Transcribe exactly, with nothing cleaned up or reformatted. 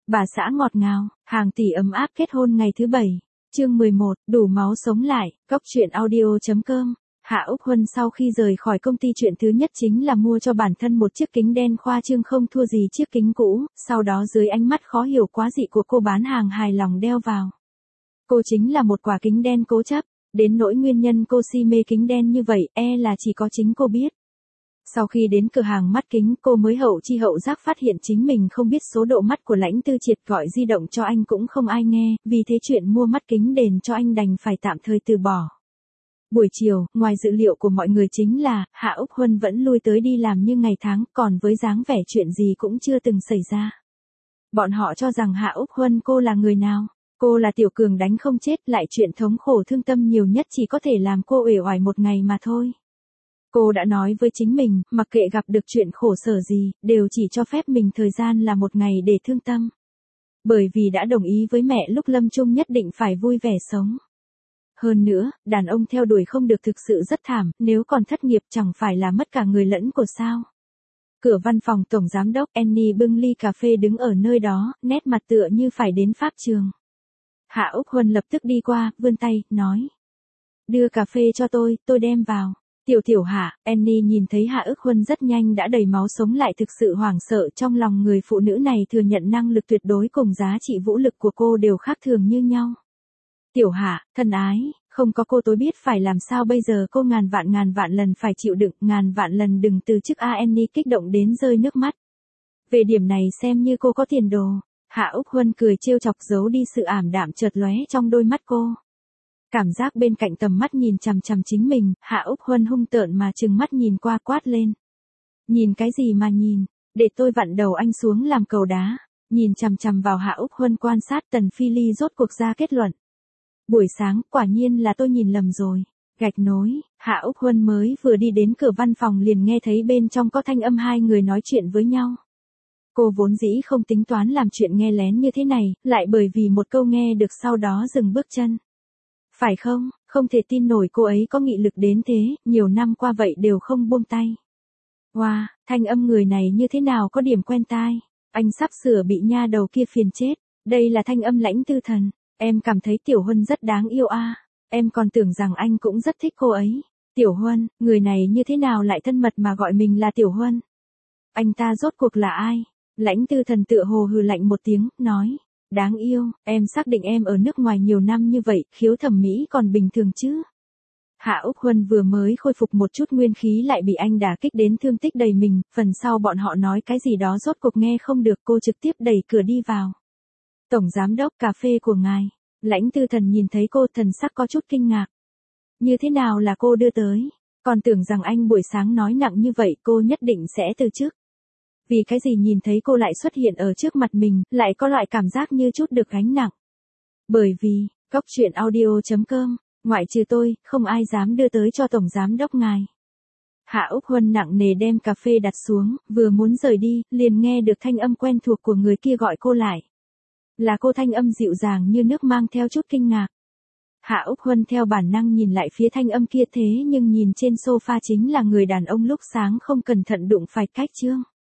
Bà xã ngọt ngào, hàng tỷ ấm áp kết hôn ngày thứ bảy. Chương mười một, đủ máu sống lại, góc truyện audio chấm com. Hạ Úc Huân sau khi rời khỏi công ty chuyện thứ nhất chính là mua cho bản thân một chiếc kính đen khoa trương không thua gì chiếc kính cũ, sau đó dưới ánh mắt khó hiểu quá dị của cô bán hàng hài lòng đeo vào. Cô chính là một quả kính đen cố chấp, đến nỗi nguyên nhân cô si mê kính đen như vậy e là chỉ có chính cô biết. Sau khi đến cửa hàng mắt kính cô mới hậu chi hậu giác phát hiện chính mình không biết số độ mắt của Lãnh Tư Triệt, gọi di động cho anh cũng không ai nghe, vì thế chuyện mua mắt kính đền cho anh đành phải tạm thời từ bỏ. Buổi chiều, ngoài dự liệu của mọi người chính là, Hạ Úc Huân vẫn lui tới đi làm như ngày tháng, còn với dáng vẻ chuyện gì cũng chưa từng xảy ra. Bọn họ cho rằng Hạ Úc Huân cô là người nào? Cô là tiểu cường đánh không chết, lại chuyện thống khổ thương tâm nhiều nhất chỉ có thể làm cô uể oải một ngày mà thôi. Cô đã nói với chính mình, mặc kệ gặp được chuyện khổ sở gì, đều chỉ cho phép mình thời gian là một ngày để thương tâm. Bởi vì đã đồng ý với mẹ lúc lâm chung nhất định phải vui vẻ sống. Hơn nữa, đàn ông theo đuổi không được thực sự rất thảm, nếu còn thất nghiệp chẳng phải là mất cả người lẫn của sao. Cửa văn phòng tổng giám đốc Annie bưng ly cà phê đứng ở nơi đó, nét mặt tựa như phải đến pháp trường. Hạ Úc Huân lập tức đi qua, vươn tay, nói. Đưa cà phê cho tôi, tôi đem vào. Tiểu tiểu Hạ, Annie nhìn thấy Hạ Úc Huân rất nhanh đã đầy máu sống lại, thực sự hoảng sợ, trong lòng người phụ nữ này thừa nhận năng lực tuyệt đối cùng giá trị vũ lực của cô đều khác thường như nhau. Tiểu Hạ, thân ái, không có cô tôi biết phải làm sao bây giờ, cô ngàn vạn ngàn vạn lần phải chịu đựng, ngàn vạn lần đừng từ chức a. Annie kích động đến rơi nước mắt. Về điểm này xem như cô có tiền đồ. Hạ Úc Huân cười trêu chọc giấu đi sự ảm đạm chợt lóe trong đôi mắt cô. Cảm giác bên cạnh tầm mắt nhìn chằm chằm chính mình, Hạ Úc Huân hung tợn mà trừng mắt nhìn qua, quát lên. Nhìn cái gì mà nhìn, để tôi vặn đầu anh xuống làm cầu đá. Nhìn chằm chằm vào Hạ Úc Huân quan sát, Tần Phi Ly rốt cuộc ra kết luận. Buổi sáng, quả nhiên là tôi nhìn lầm rồi. Gạch nối, Hạ Úc Huân mới vừa đi đến cửa văn phòng liền nghe thấy bên trong có thanh âm hai người nói chuyện với nhau. Cô vốn dĩ không tính toán làm chuyện nghe lén như thế này, lại bởi vì một câu nghe được sau đó dừng bước chân. Phải không, không thể tin nổi cô ấy có nghị lực đến thế, nhiều năm qua vậy đều không buông tay. Wow, thanh âm người này như thế nào có điểm quen tai. Anh sắp sửa bị nha đầu kia phiền chết. Đây là thanh âm Lãnh Tư Thần. Em cảm thấy Tiểu Huân rất đáng yêu a. À. Em còn tưởng rằng anh cũng rất thích cô ấy. Tiểu Huân, người này như thế nào lại thân mật mà gọi mình là Tiểu Huân? Anh ta rốt cuộc là ai? Lãnh Tư Thần tựa hồ hừ lạnh một tiếng, nói. Đáng yêu, em xác định em ở nước ngoài nhiều năm như vậy, khiếu thẩm mỹ còn bình thường chứ? Hạ Úc Huân vừa mới khôi phục một chút nguyên khí lại bị anh đả kích đến thương tích đầy mình, phần sau bọn họ nói cái gì đó rốt cuộc nghe không được, cô trực tiếp đẩy cửa đi vào. Tổng giám đốc, cà phê của ngài. Lãnh Tư Thần nhìn thấy cô, thần sắc có chút kinh ngạc. Như thế nào là cô đưa tới? Còn tưởng rằng anh buổi sáng nói nặng như vậy cô nhất định sẽ từ chức. Vì cái gì nhìn thấy cô lại xuất hiện ở trước mặt mình, lại có loại cảm giác như chút được gánh nặng. Bởi vì, góc truyện audio chấm com, ngoại trừ tôi, không ai dám đưa tới cho tổng giám đốc ngài. Hạ Úc Huân nặng nề đem cà phê đặt xuống, vừa muốn rời đi, liền nghe được thanh âm quen thuộc của người kia gọi cô lại. Là cô, thanh âm dịu dàng như nước mang theo chút kinh ngạc. Hạ Úc Huân theo bản năng nhìn lại phía thanh âm kia, thế nhưng nhìn trên sofa chính là người đàn ông lúc sáng không cẩn thận đụng phải Cách Trương.